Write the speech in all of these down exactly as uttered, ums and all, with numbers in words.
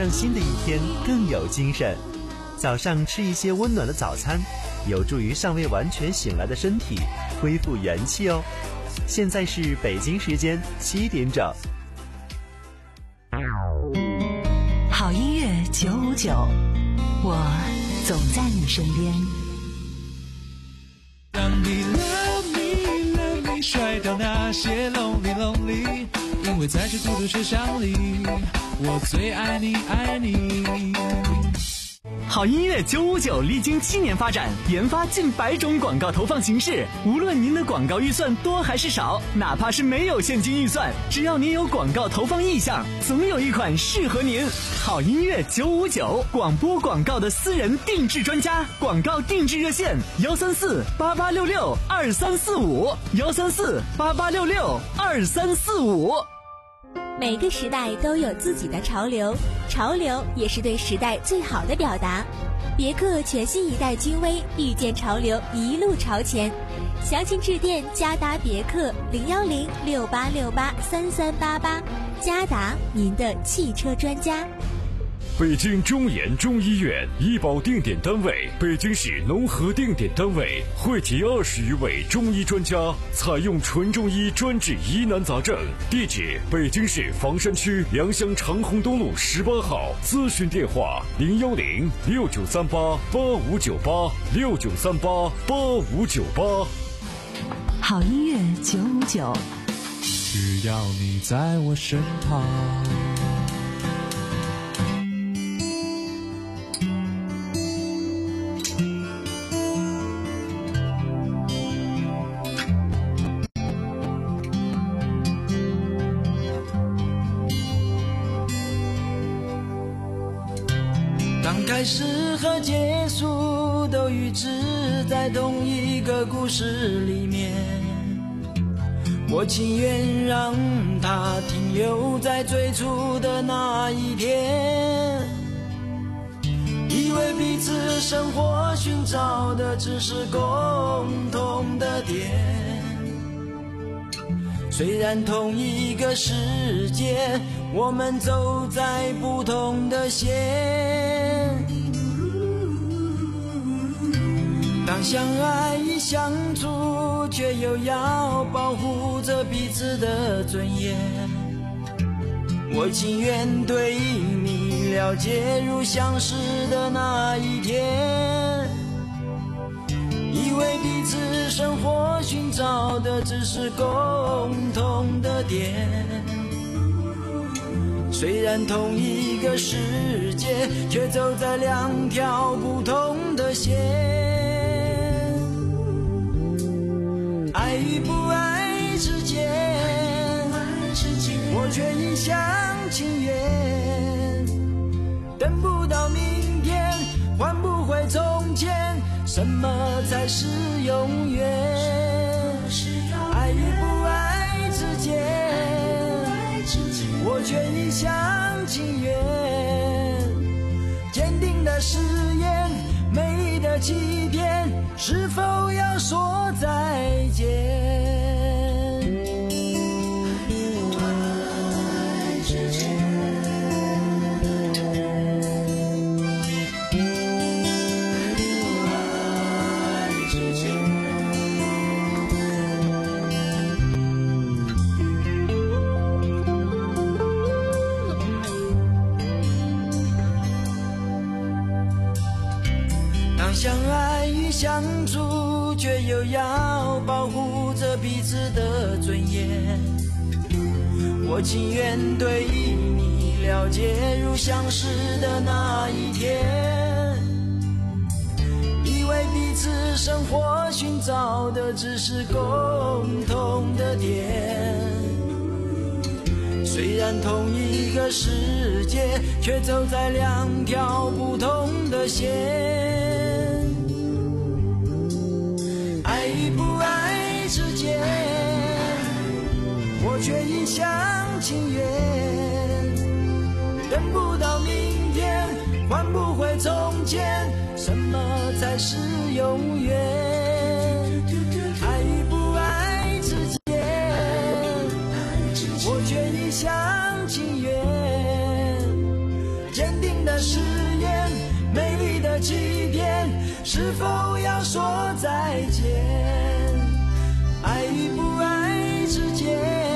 让新的一天更有精神。早上吃一些温暖的早餐，有助于尚未完全醒来的身体恢复元气哦。现在是北京时间七点整。 好音乐九五九，我总在你身边。 当你 love me love me 甩掉那些 lonely lonely， 因为在这孤独车厢里，我最爱你爱你。 好音乐九五九历经七年发展，研发近百种广告投放形式。无论您的广告预算多还是少，哪怕是没有现金预算，只要您有广告投放意向，总有一款适合您。好音乐九五九，广播广告的私人定制专家，广告定制热线幺三四八八六六二三四五幺三四八八六六二三四五。 每个时代都有自己的潮流，潮流也是对时代最好的表达。别克全新一代君威，遇见潮流，一路朝前。详情致电嘉达别克零幺零六八六八三三八八，嘉达您的汽车专家。 北京中研中医院医保定点单位，北京市农合定点单位，汇集二十余位中医专家，采用纯中医专治疑难杂症。地址：北京市房山区良乡长虹东路十八号。咨询电话：零幺零六九三八八五九八六九三八八五九八。 好音乐九五九， 只要你在我身旁。 刚开始和结束都预知在同一个故事里面，我情愿让它停留在最初的那一天，以为彼此生活寻找的只是共同的点，虽然同一个世界，我们走在不同的线。当相爱与相处，却又要保护着彼此的尊严，我情愿对你了解如相识的那一天，以为彼此生活寻找的只是共同的点，虽然同一个世界，却走在两条不同的线。爱与不爱之间，我却一厢情愿，等不到明天，换不回从前，什么才是永远？爱与不爱之间，我却一厢情愿，坚定的誓言，美丽的欺骗，是否要说再见？相爱与相处，却又要保护着彼此的尊严，我情愿对你了解如相识的那一天，以为彼此生活寻找的只是共同的点，虽然同一个世界，却走在两条不同的线。爱与不爱之间，我却一厢情愿，等不到明天，换不回从前，什么才是永远？爱与不爱之间，我却一厢情愿，坚是否要说再见？爱与不爱之间，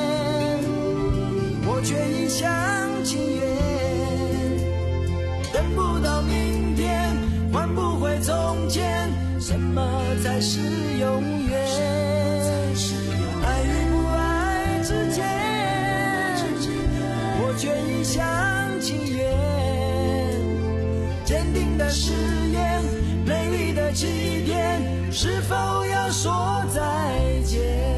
我却一厢情愿。等不到明天，换不回从前，什么才是永远？爱与不爱之间，我却一厢情愿。坚定的誓言，美丽的起点，是否要说再见？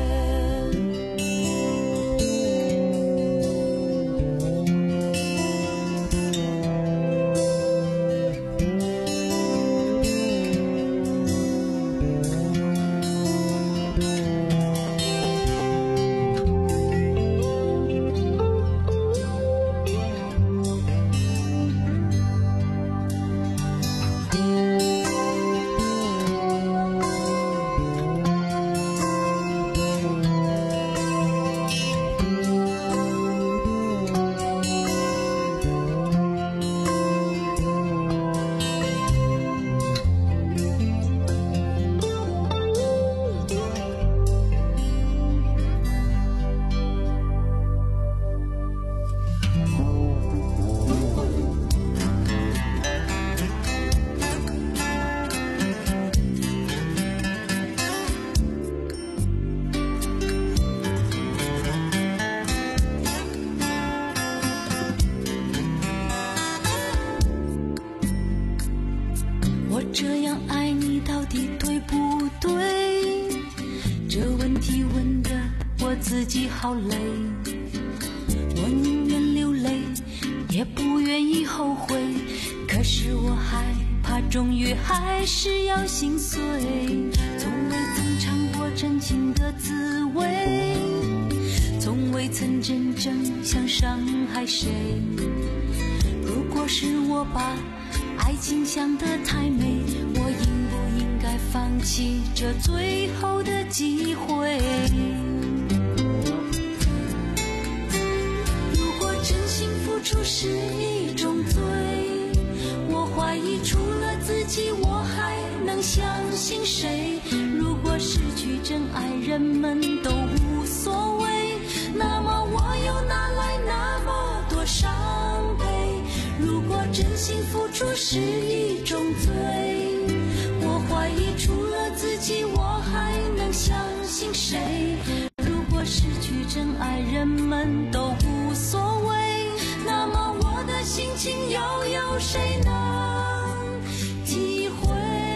这样爱你到底对不对？这问题问得我自己好累，我宁愿流泪，也不愿意后悔。可是我害怕，终于还是要心碎。从未曾尝过真情的滋味，从未曾真正想伤害谁。如果是我把爱情想得太美，我应不应该放弃这最后的机会？如果真心付出是一种罪，我怀疑除了自己我还能相信谁？如果失去真爱人们都无所谓，那么我又哪来那么多伤悲？如果真心付出是一种罪，我怀疑除了自己我还能相信谁？如果失去真爱人们都无所谓，那么我的心情又有谁能体会？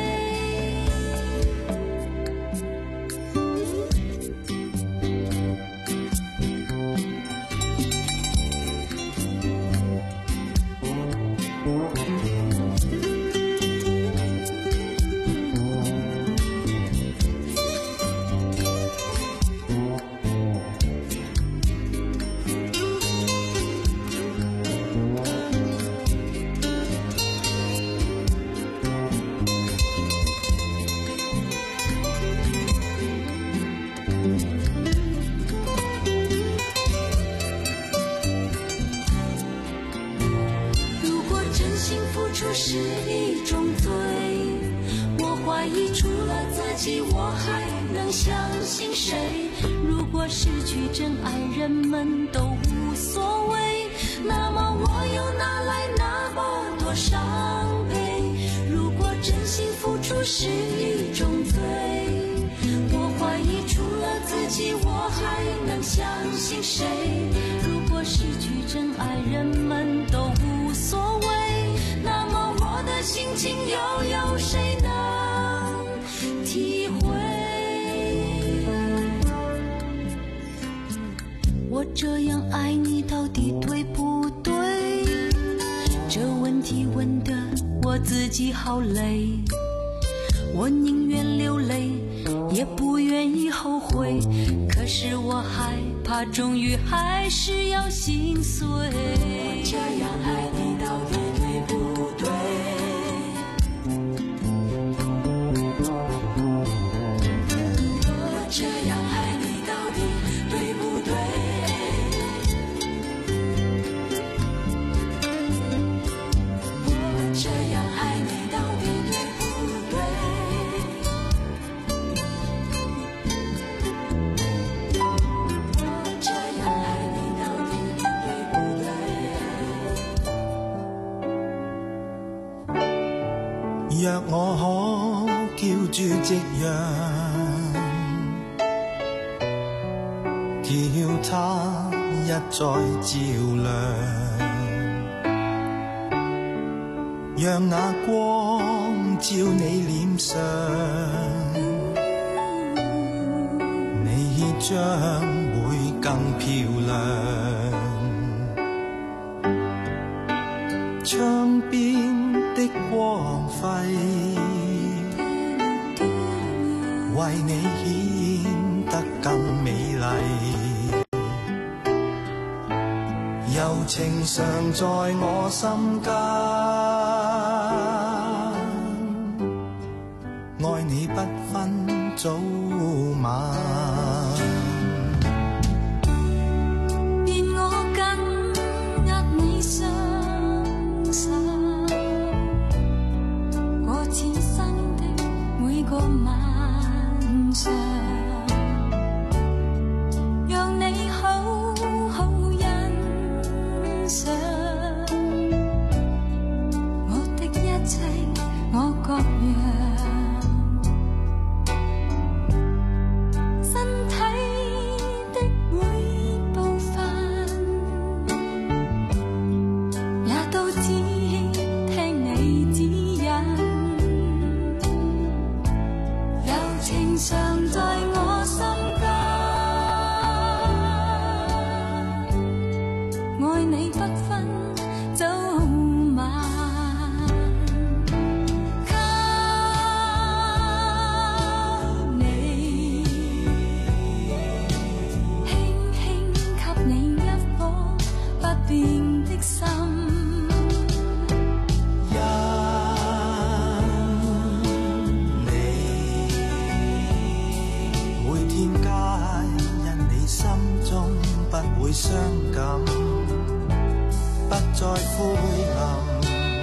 是一种罪，我怀疑除了自己我还能相信谁？如果失去真爱人们都无所谓，那么我又哪来那么多伤悲？如果真心付出是一种罪，我怀疑除了自己我还能相信谁？如果失去真爱人们都无所谓，那么我的心情又有谁能体会？我这样爱你到底对不对？这问题问得我自己好累，我宁愿流泪，也不愿意后悔。可是我害怕，终于还是要心碎。我这样爱你到底对不对？我这样爱你到底对不对？我这样爱你到底对不对？ 夕阳，叫它一再照亮，让那光照你脸上，你將會更漂亮。窗邊的光輝，為你顯得更美麗。柔情常在我心間，愛你不分早晚。 願我緊握你雙手，過此生的每個晚上，讓你好好欣賞我的一切，我各樣。 傷感不再灰暗，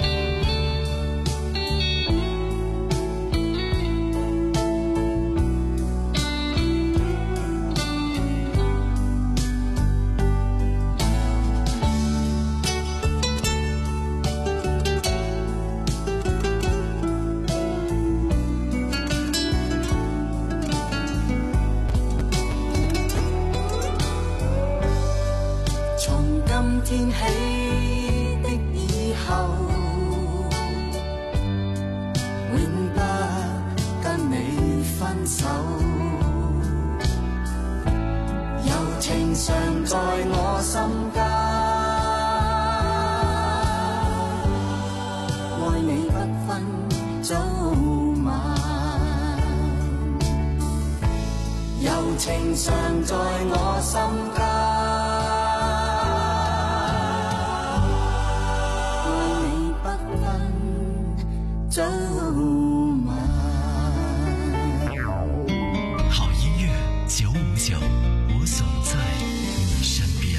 天起的以後，永不跟你分手。柔情常在我心間，愛你不分早晚。柔情常在我心間。 好音乐九五九，我总在你身边。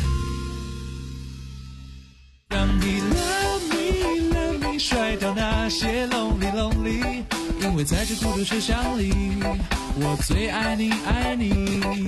让你 love me love me 甩掉那些 lonely lonely， 因为在这孤独车厢里，我最爱你爱你。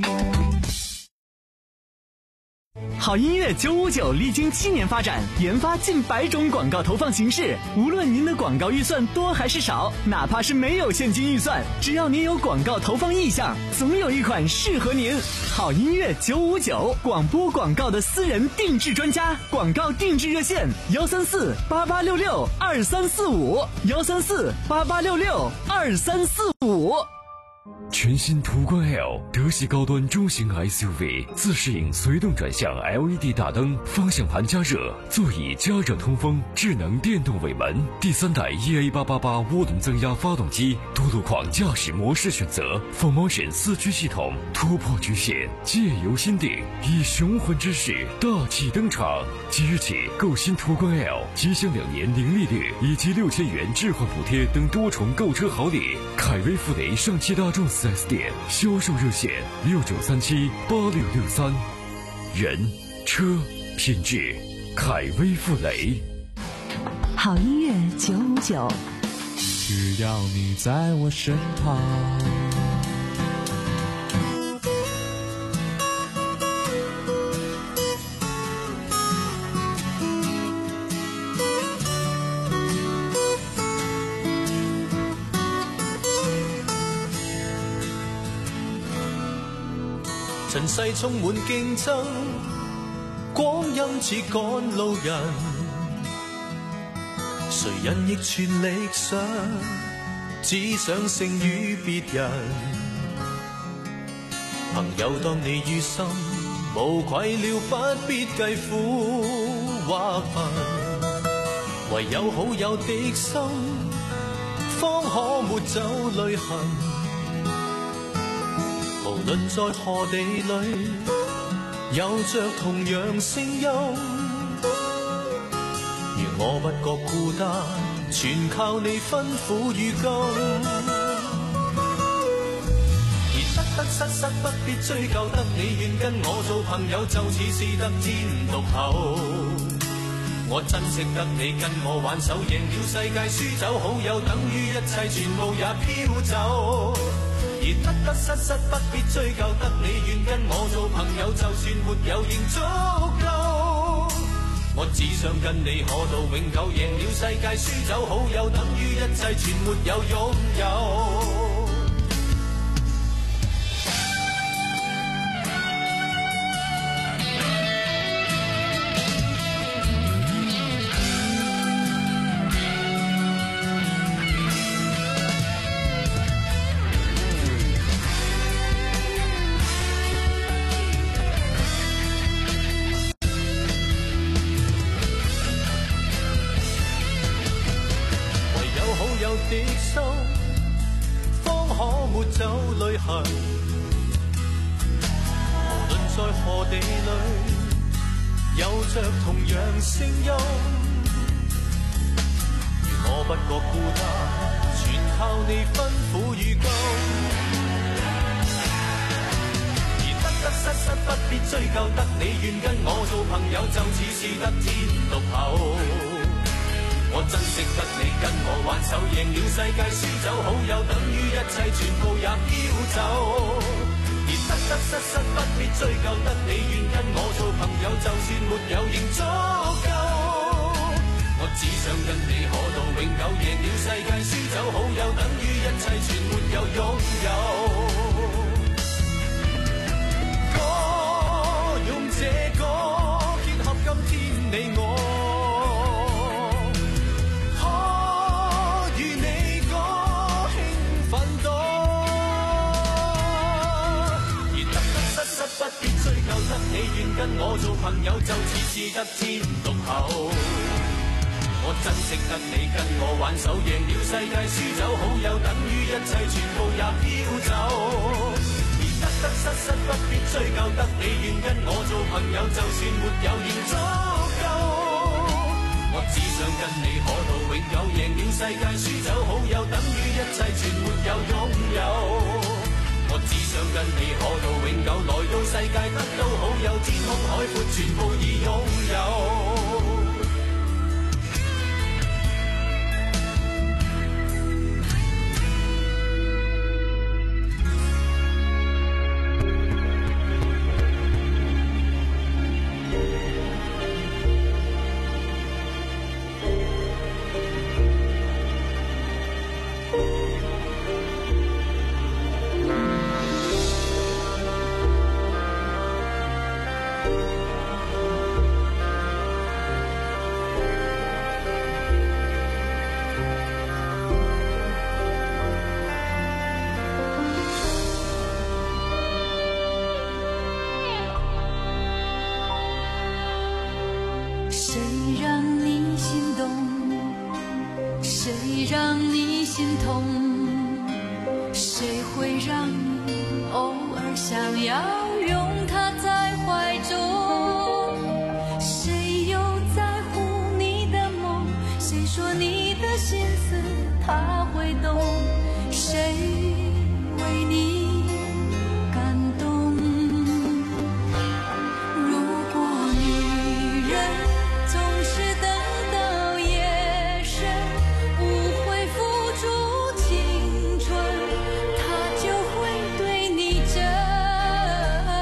好音乐九五九历经七年发展，研发近百种广告投放形式。无论您的广告预算多还是少，哪怕是没有现金预算，只要您有广告投放意向，总有一款适合您。好音乐九五九，广播广告的私人定制专家，广告定制热线：幺三四八八六六二三四五，幺三四八八六六二三四五。 全新途观 L 德系高端中型 S U V， 自适应随动转向 L E D 大灯，方向盘加热，座椅加热通风，智能电动尾门，第三代 E A 八八八涡轮增压发动机，多路况驾驶模式选择 ，Full Motion 四驱系统，突破局限，借由心定，以雄浑之势大气登场。即日起购新途观 L， 即享两年零利率以及六千元置换补贴等多重购车好礼。凯威富雷上汽大众四 S 店销售热线六九三七八六六三，人车品质，凯威富雷。 好音乐九五九， 只要你在我身旁。 尘世充滿競爭，光陰似趕路人，誰人亦全力想，只想勝於別人。朋友當你於心，無愧了不必計苦或貧，唯有好友的心，方可抹走淚痕。無論在何地裏，有着同樣聲音。如我不覺孤單，全靠你吩咐與禁。而得得失失不必追究，得你願跟我做朋友，就似是得天獨厚。我珍惜得你跟我挽手，贏了世界，輸走好友，等於一切全部也飄走。而得得失失不必追究，得你願跟我做朋友，就算沒有仍足夠。我只想跟你可到永久，贏了世界，輸走好友，等於一切全沒有擁有。的心，方可抹走淚痕。無論在何地裏，有着同樣聲音。如我不覺孤單，全靠你吩咐與禁。而得得失失不必追究，得你願跟我做朋友，就似是得天獨厚。我珍惜得你跟我挽手，贏了世界，輸走好友，等於一切全部也飄走。而得得失失不必追究，得你願跟我做朋友，就算沒有仍足夠。我只想跟你可到永久，贏了世界，輸走好友，等於一切全沒有擁有。歌用這歌結合今天你我，不必追究，得你願跟我做朋友，就似是得天獨厚。我珍惜得你跟我挽手，贏了世界，輸走好友，等於一切全部也飄走。而得得失失不必追究，得你願跟我做朋友，就算沒有仍足夠。我只想跟你可到永久，贏了世界，輸走好友，等於一切全沒有擁有。我只想跟你可到永久，來到世界得到好友，天空海闊全部已擁有。 他就会对你真。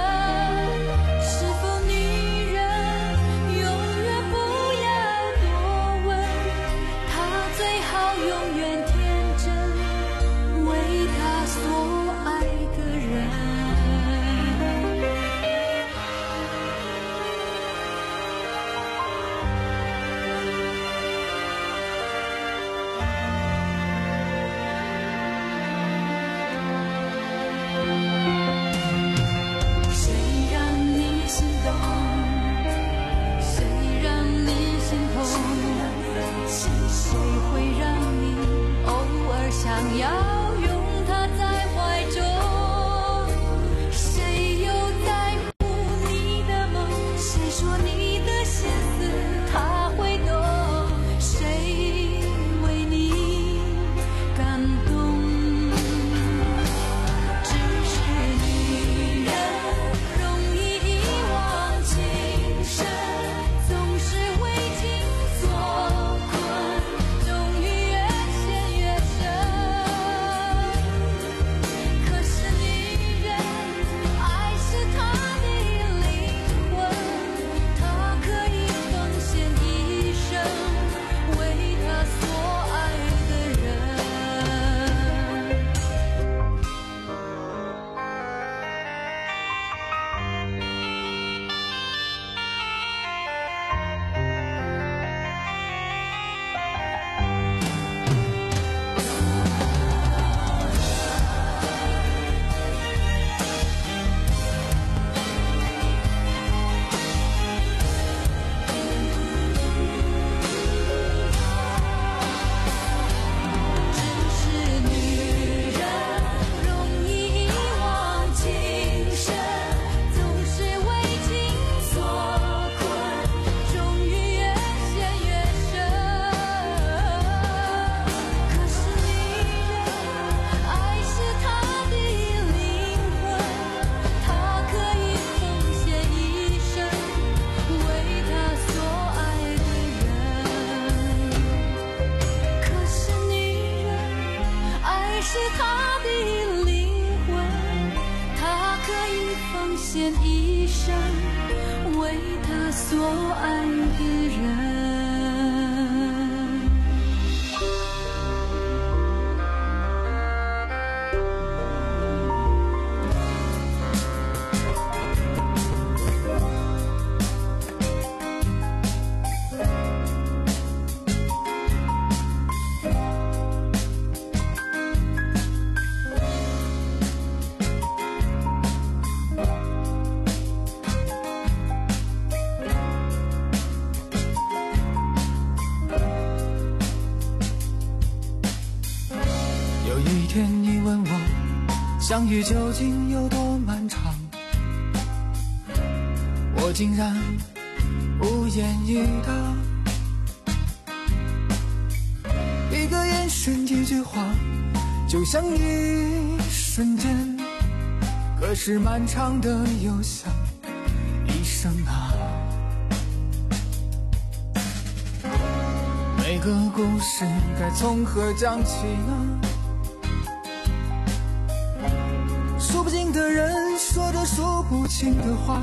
所爱的人。 相遇究竟有多漫长，我竟然无言以答。一个眼神，一句话，就像一瞬间，可是漫长的又像一生啊。每个故事该从何讲起呢？数不尽的人说着数不清的话，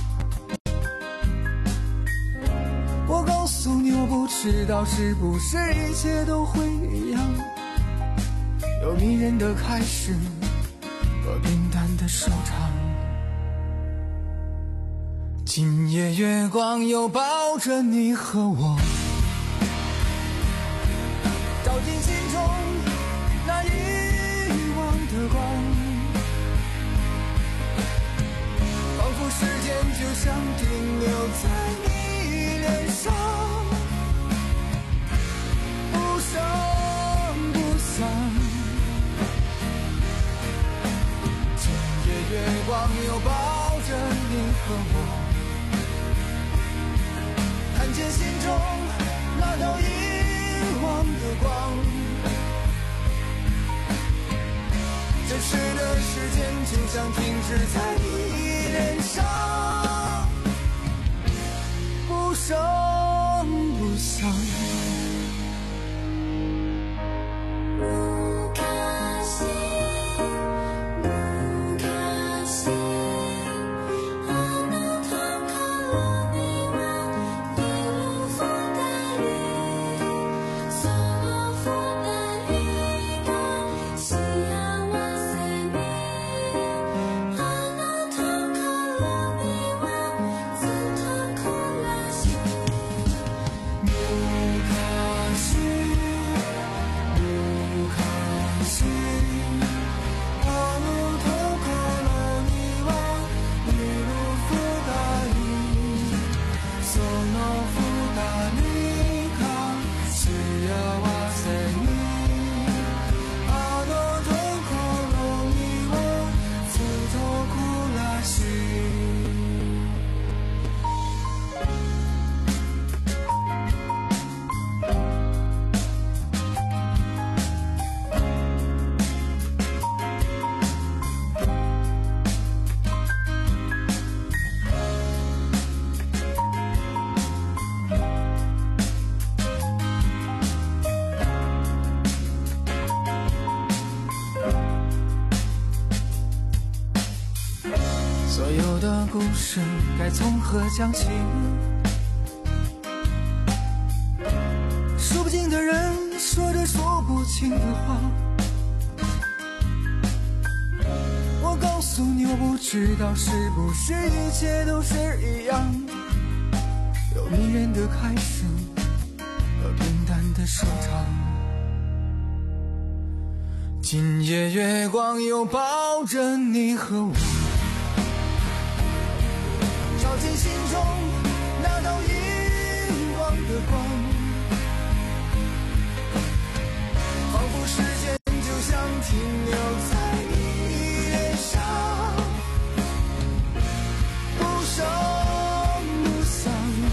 我告诉你，我不知道是不是一切都会一样，有迷人的开始和平淡的收场。今夜月光又抱着你和我，照进心中那遗忘的光，仿佛时间就像停留在你脸上，不声不响。今夜月光又抱着你和我，看见心中那道遗忘的光，真实的时间就像停止在你脸上，不声不响。所有的故事该从何讲起？数不尽的人说着说不清的话，我告诉你，我不知道是不是一切都是一样，有迷人的开始和平淡的收场。今夜月光又抱着你和我，照进心中那道遗忘的光，仿佛时间就像停留在你脸上，不声不响。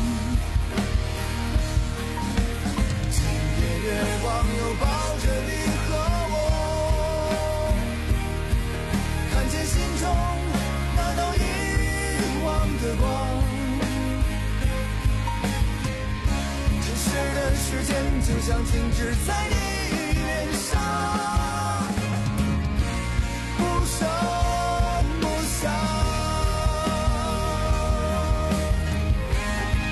今夜月光又抱着你和我，看见心中那道遗忘的光，真实的时间就像停止在你脸上，不声不响。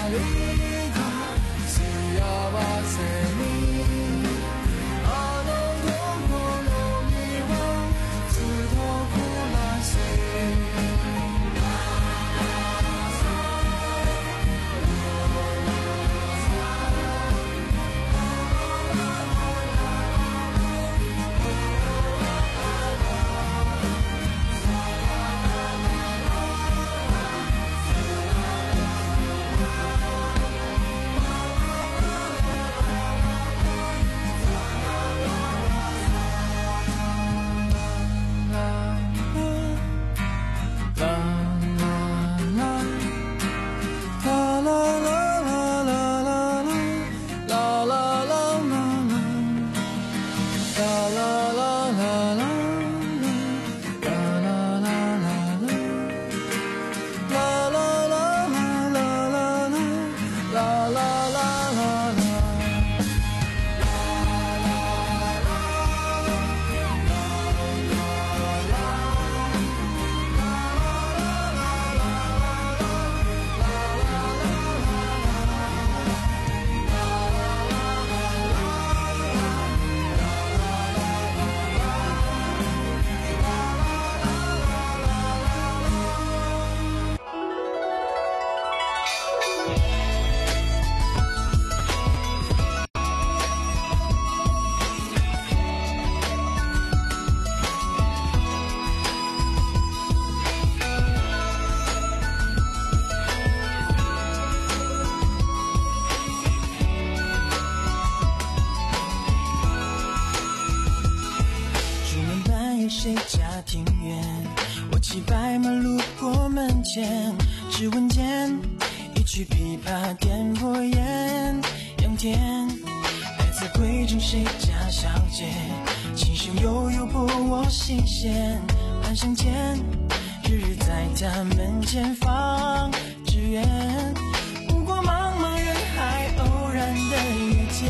谁家庭院，我骑白马路过门前，只闻见一曲琵琶点拨烟，仰天来自贵州谁家小姐，琴声悠悠拨我心弦，半生间日日在他门前放纸鸢，不过茫茫人海偶然的遇见，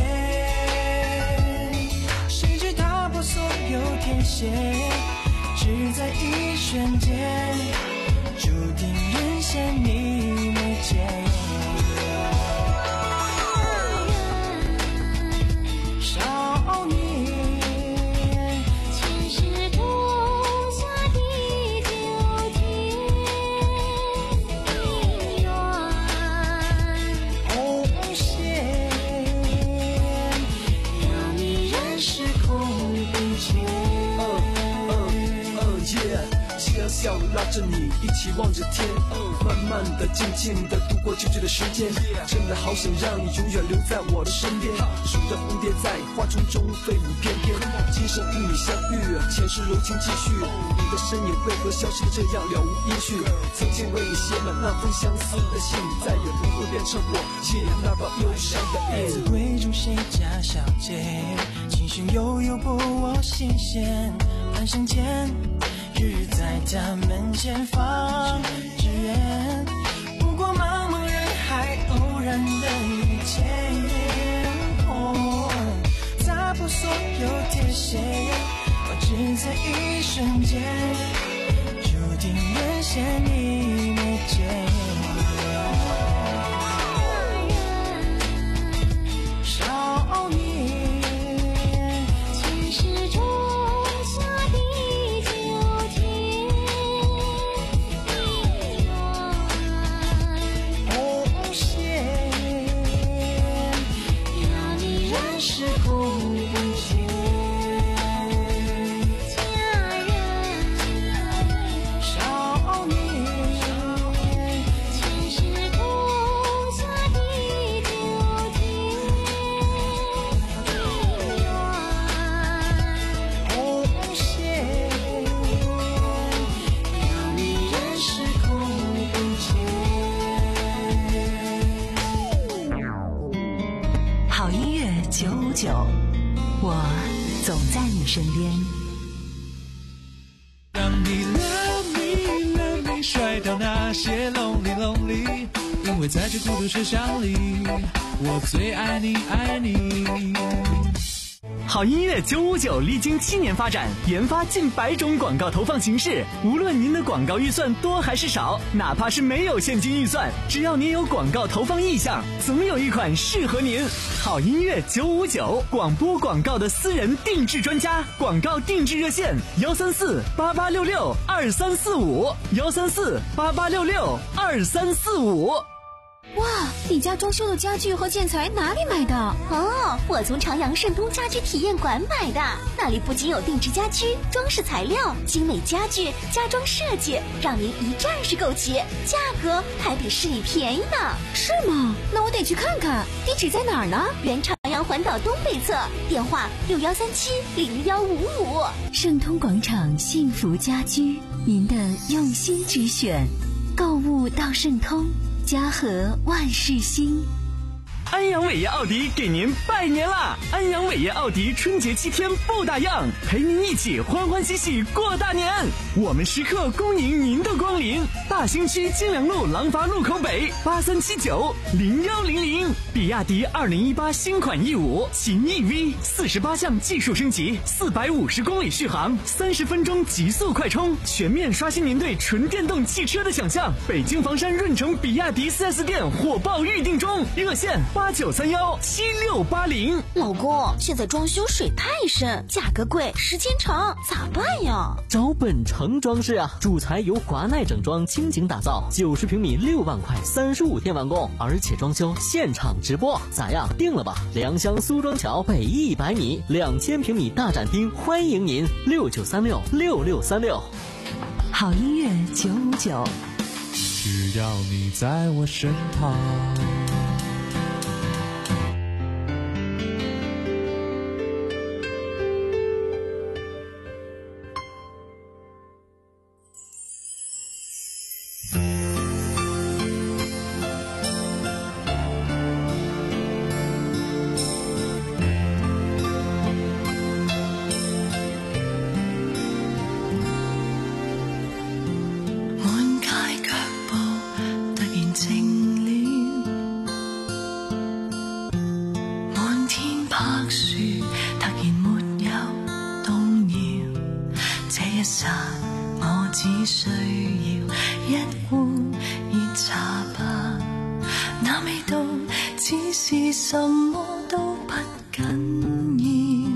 谁知踏破所有天线，只在一瞬间注定人嫌你没见。少年前世种下的九天姻缘红线，让你认识空不见。小小拉着你一起望着天，慢慢的静静的度过久久的时间，真的好想让你永远留在我的身边，数着蝴蝶在花丛中飞舞翩翩，今生与你相遇，前世柔情继续，你的身影为何消失的这样了无音讯，曾经为你写满那封相思的信，再也不会变成我写那把忧伤的印。自贵州谁家小姐，琴声悠悠拨我心弦，半生间日日在他门前放纸鸢，不过茫茫人海偶然的遇见，哦，踏破所有铁线，我只在一瞬间注定人嫌你没见。少年前世种下的九天姻缘红线，让你认识空不见。家人少年前世种下的九天姻缘红线，让你认识空不见。 好音乐九五九，我总在你身边。 让你 love me love me 甩掉那些 lonely lonely， 因为在这孤独车厢里，我最爱你爱你。 好音乐九五九历经七年发展，研发近百种广告投放形式。无论您的广告预算多还是少，哪怕是没有现金预算，只要您有广告投放意向，总有一款适合您。好音乐九五九，广播广告的私人定制专家，广告定制热线：幺三四八八六六二三四五，幺三四八八六六二三四五。 哇，你家装修的家具和建材哪里买的？ 哦，我从长阳盛通家居体验馆买的，那里不仅有定制家居、装饰材料、精美家具、家装设计，让您一站式购齐，价格还比市里便宜呢。 是吗？那我得去看看。地址在哪儿呢？ 原长阳环岛东北侧，电话六幺三七零幺五五。 盛通广场幸福家居，您的用心之选，购物到盛通。家和万事兴。 安阳伟业奥迪给您拜年啦！安阳伟业奥迪春节七天不打烊，陪您一起欢欢喜喜过大年。我们时刻恭迎您的光临。大兴区金良路廊坊路口北八三七九零幺零零。比亚迪二零一八新款 E 五 秦 E V 四十八项技术升级，四百五十公里续航，三十分钟极速快充，全面刷新您对纯电动汽车的想象。北京房山润城比亚迪 四 S 店火爆预定中，热线八九三幺七六八零。 老公，现在装修水太深，价格贵，时间长，咋办呀？ 找本城装饰啊，主材由华奈整装倾情打造，九十平米六万块，三十五天完工，而且装修现场直播，咋样？定了吧？良乡苏庄桥北一百米，两千平米大展厅，欢迎您六九三六六六三六。 好音乐九五九， 只要你在我身旁。 我只需要一碗熱茶吧，那味道只是什麼都不緊要。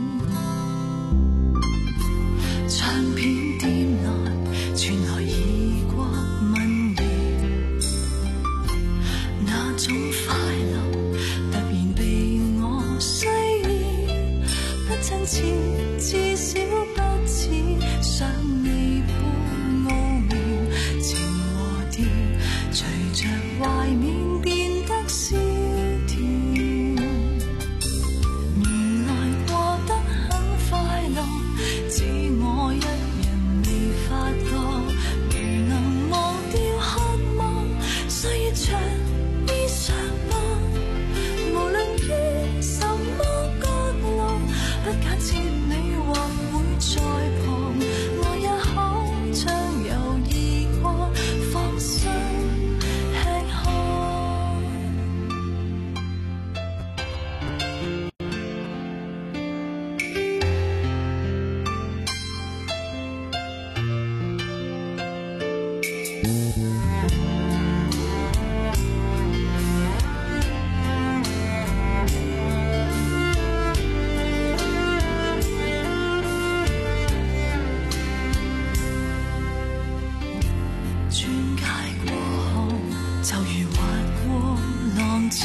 唱片店內傳來異國民謠，那種快樂突然被我需要，不真切，至少不似想你般奧妙，情和調隨着懷緬變得蕭條，原來過得很快樂，只我一人未發覺，如能忘掉渴望，歲月長衣裳吧，無論於什麼角落，不假設你或會在旁，我也可將猶豫過放心吃喝。轉界過後，就如滑過浪潮，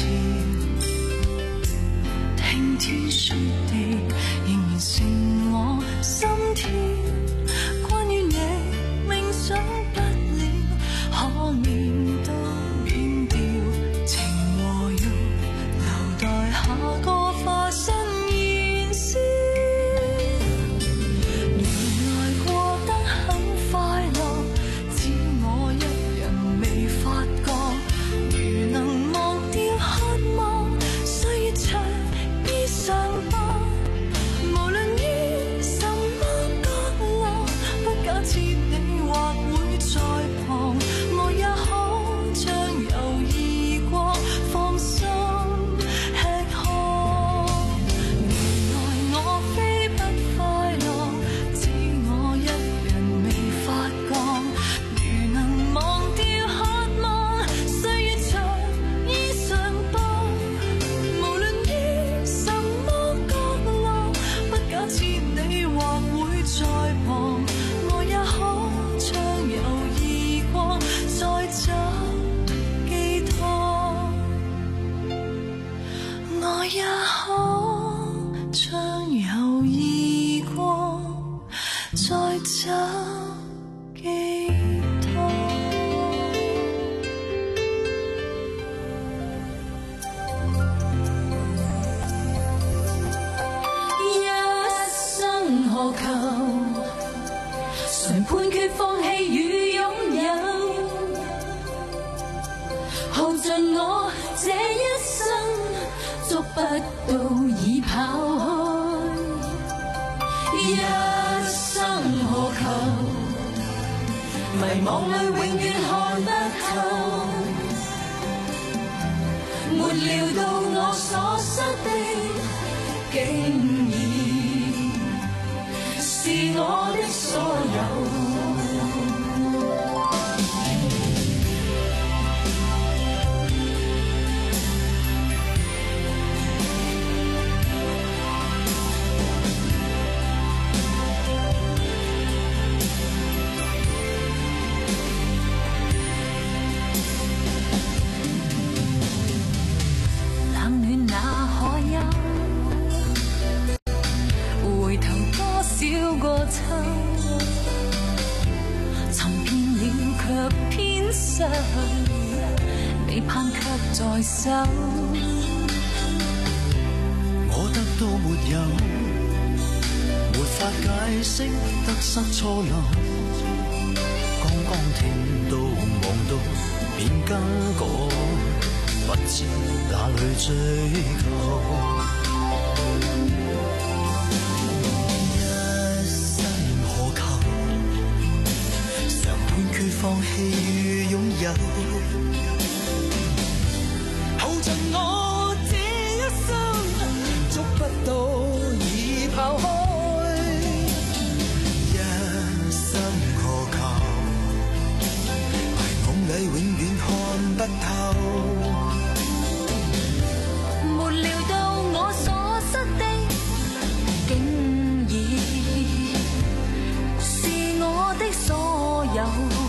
聽天說地，仍然剩我心跳。關於你，冥想不了，可念都偏掉，情和欲留待下個化身燃燒。原來過得很快樂，只我一人未發覺，如能忘掉渴望，歲月長衣裳吧，無論於什麼角也可將友誼過，再找寄託。一生何求？誰判決放棄與擁有？耗盡我這一生，捉不到已跑開。一生何求？迷惘裏永遠看不透。沒料到我所失的，竟已是我的所有。未盼卻在手， 我得到沒有，沒法解釋得失錯漏。剛剛聽到望到便更改，不知哪裏追求。一生何求？常判決放棄與擁有。耗盡我這一生，捉不到已跑開。一生何求？迷惘裏永遠看不透。 沒料到我所失的，竟已是我的所有。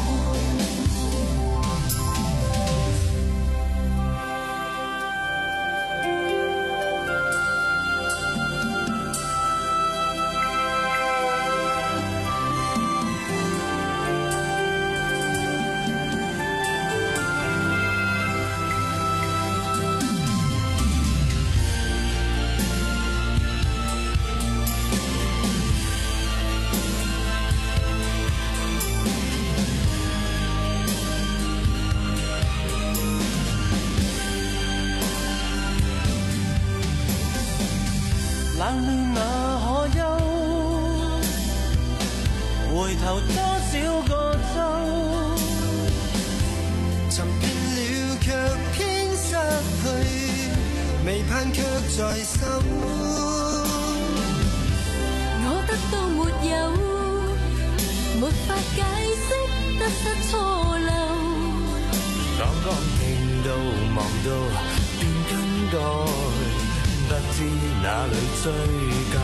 冷暖哪可休？回頭多少個秋？ 尋遍了卻偏失去，未盼卻在心。 我得到沒有，沒法解釋得失錯漏。 剛剛聽到望到便更改，不知哪裏追究。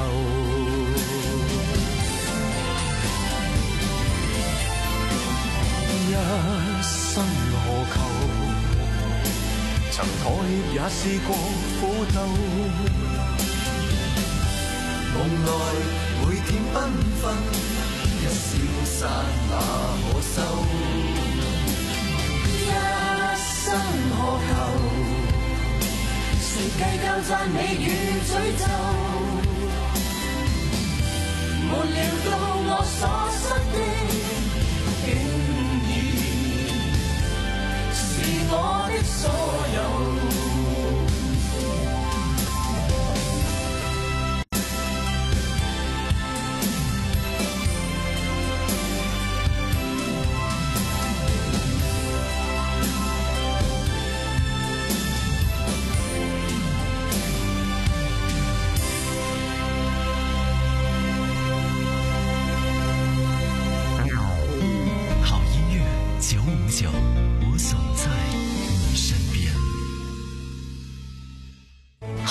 一生何求？曾妥協也試過苦鬥，夢內每天繽紛，一消散那可收？ 一生何求？誰計較讚美與詛咒？沒料到我所失的，竟已是我的所有。 九五九，我总在你身边。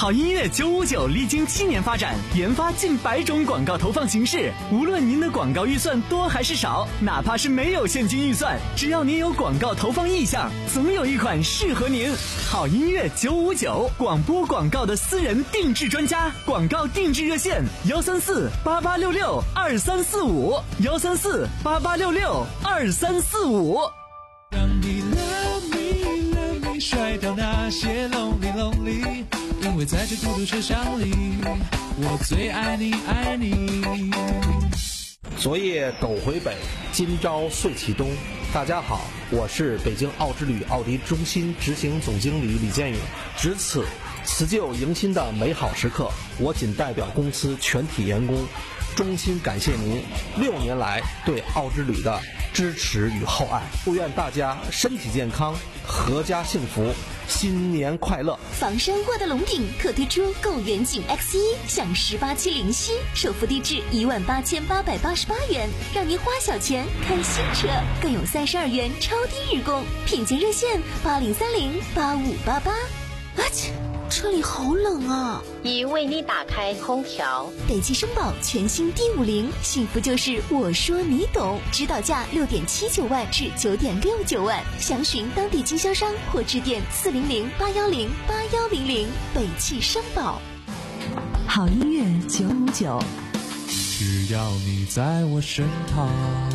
好音乐九五九历经七年发展，研发近百种广告投放形式。无论您的广告预算多还是少，哪怕是没有现金预算，只要您有广告投放意向，总有一款适合您。好音乐九五九，广播广告的私人定制专家，广告定制热线：幺三四八八六六二三四五，幺三四八八六六二三四五。 让你 love me love me 甩掉那些 lonely lonely， 因为在这孤独车厢里，我最爱你爱你。 昨夜斗回北，今朝岁起东。大家好，我是北京奥之旅奥迪中心执行总经理李建勇。值此辞旧迎新的美好时刻，我仅代表公司全体员工衷心感谢您六年来对奥之旅的支持与厚爱，祝愿大家身体健康，阖家幸福，新年快乐！ 房山沃德龙顶特推出购远景 X 一 享十八期零息，首付低至一万八千八百八十八元，让您花小钱看新车，更有三十二元超低日供，品鉴热线八零三零八五八八。啊切！车里好冷啊！ 已为你打开空调。 北汽绅宝全新 D 五零，幸福就是我说你懂，指导价六点七九万至九点六九万，详询当地经销商或致电四零零八幺零八幺零零。北汽绅宝。 好音乐九五九， 只要你在我身旁。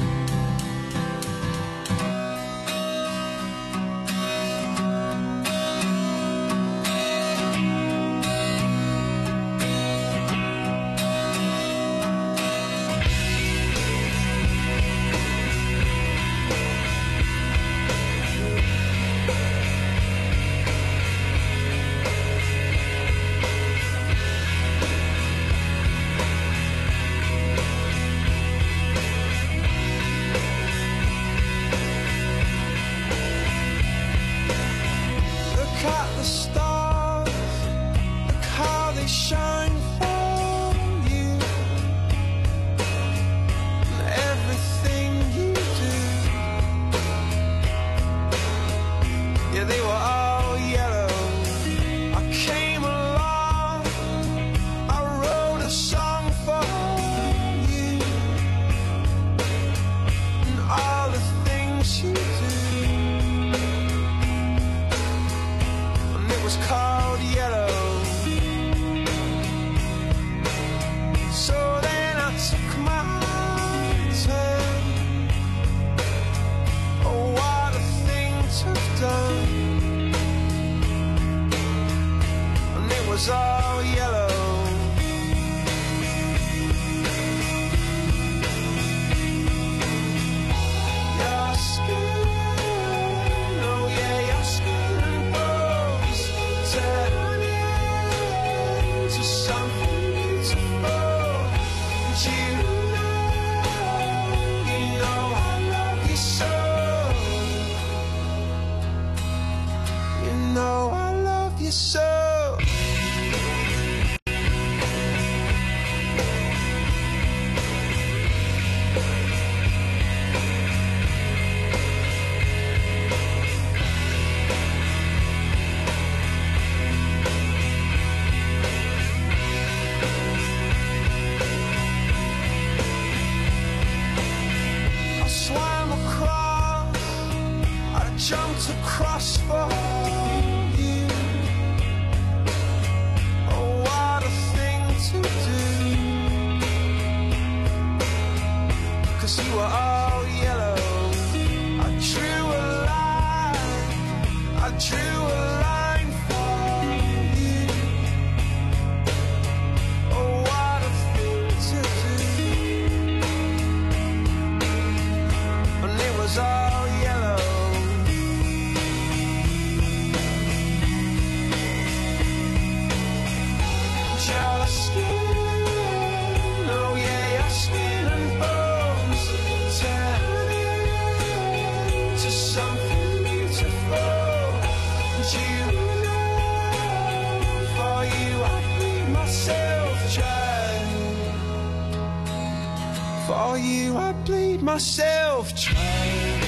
For you I bleed myself dry.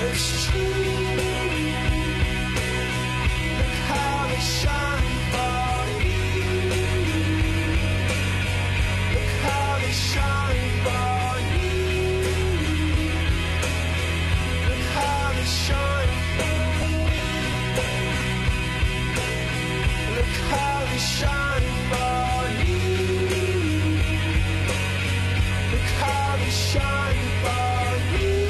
It's true. Look how they shine for you. Look how they shine for you. Look how they shine for you. Look how they shine for you. Look how they shine for you.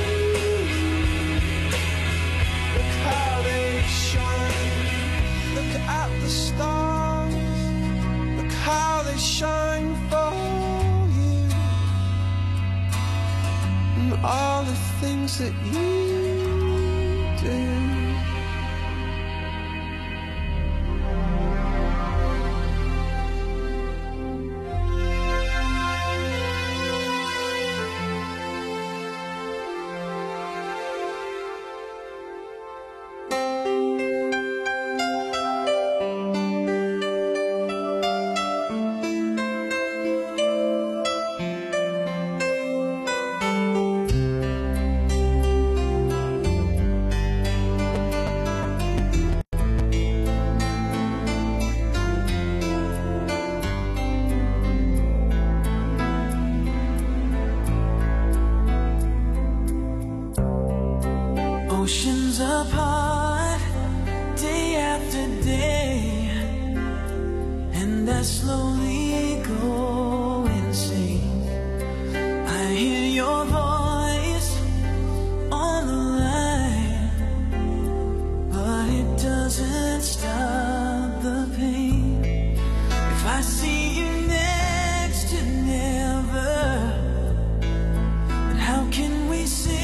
Look how they shine. Look at the stars. Look how they shine for you. And all the things that you do. Oceans apart, day after day, and I slowly go insane. I hear your voice on the line, but it doesn't stop the pain. If I see you next to never, then how can we say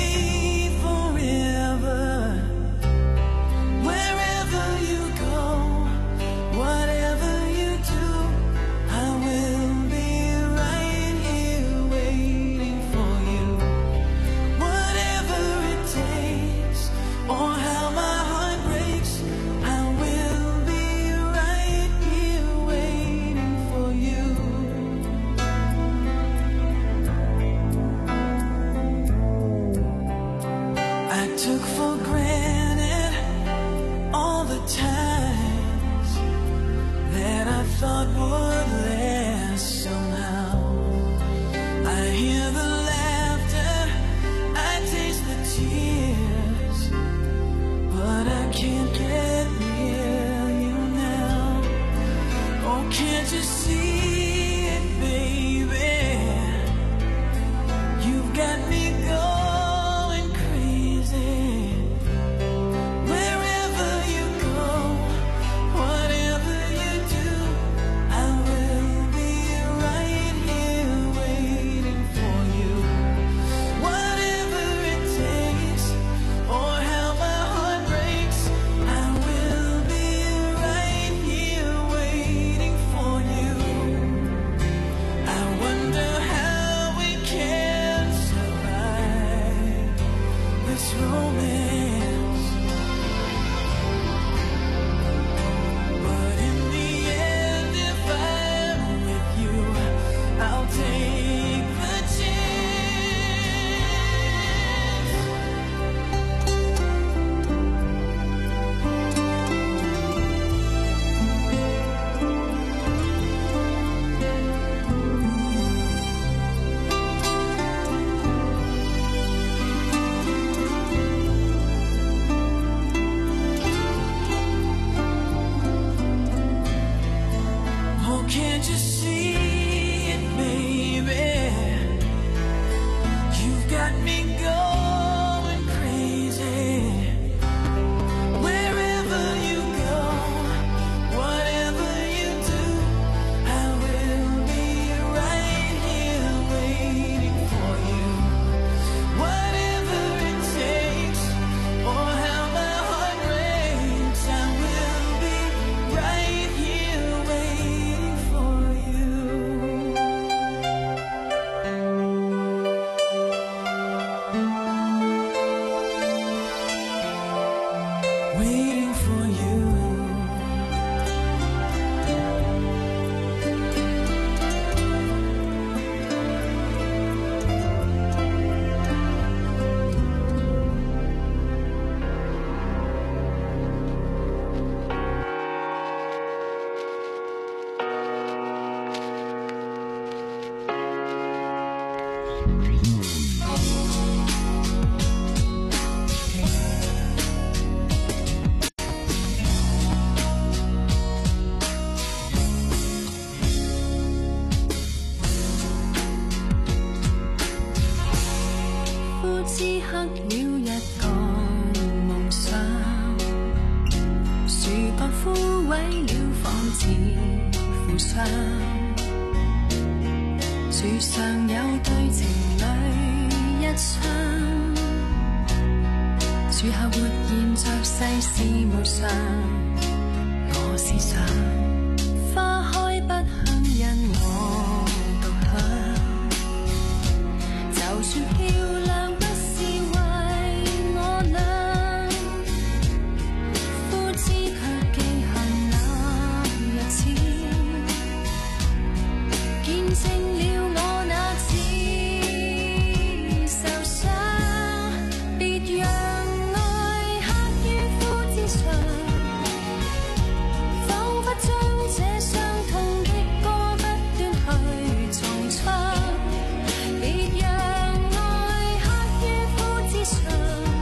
took for granted all the times that I thought would last somehow. I hear the laughter, I taste the tears, but I can't get near you now. Oh, can't you see it, baby? You've got me going 似負傷。樹上有對情侶一雙，樹下活現着世事無常。我思想花開不香，因我獨享。就算漂亮不是為我倆，夫子卻記恨那日子，見證了我那次受傷。別讓愛刻於膚之上，彷彿將這傷痛的歌不斷去重唱。別讓愛刻於膚之上，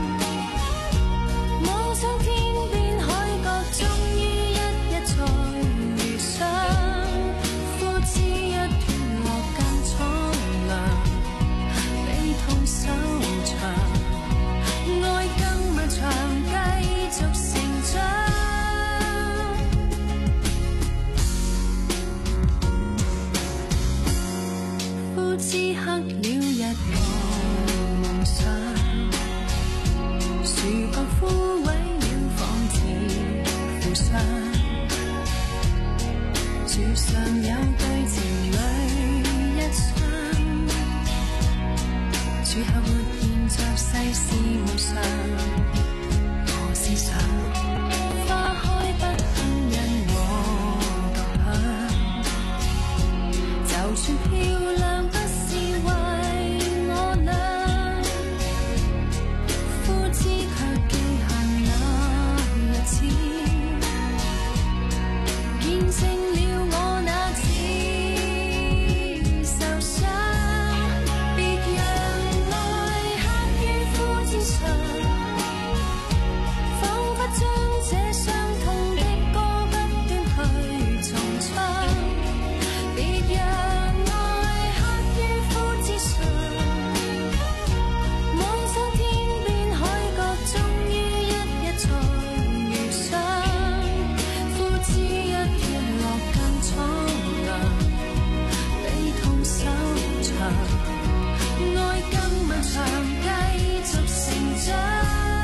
妄想天邊海角終於一日再遇上。夫子一斷落更蒼涼，悲痛收場，愛更漫長，繼續成長。夫子刻了一個夢想，樹幹枯萎了仿似負傷。樹上有對情侶一雙，樹下活現着世事無常。我思想花開不香，因我獨享。就算漂亮不是為我倆，夫子卻記恨那日子，見證了我那次受傷。別讓愛刻於膚之上，彷彿將這傷痛的歌不斷去重唱。別讓愛刻於膚之上，妄想天邊海角終於一日才遇上。夫子一斷落更蒼涼，悲痛收場，愛更漫長，繼續成長。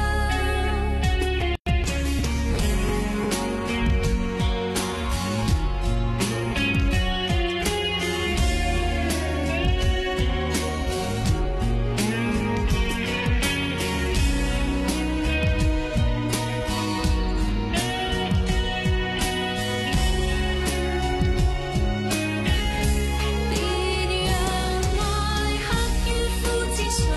別讓愛刻於膚之上，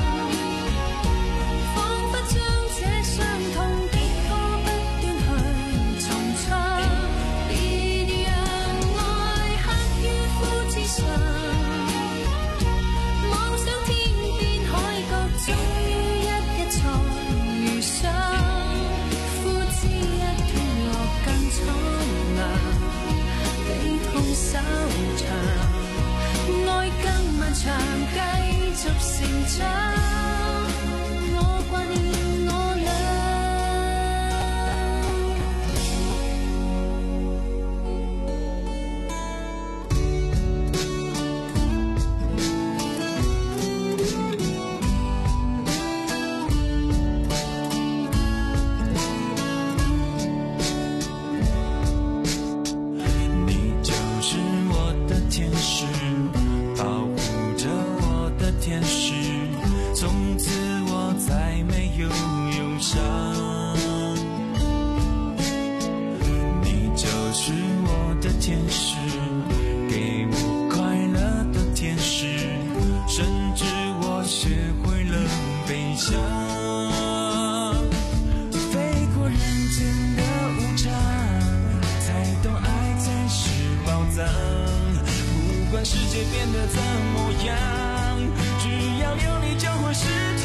彷彿將這傷痛的歌不斷去重唱。別讓愛刻於膚之上，妄想天邊海角終於一日才遇上。夫子一斷落更蒼涼，悲痛收場，愛更漫長，繼續成長。我掛念我倆。 你就是我的天使，保护着我的天使，从此我再没有忧伤。你就是我的天使，给我快乐的天使，甚至我学会了悲伤。飞过人间的无常，才懂爱才是宝藏。不管世界变得怎么样，只要有你就会是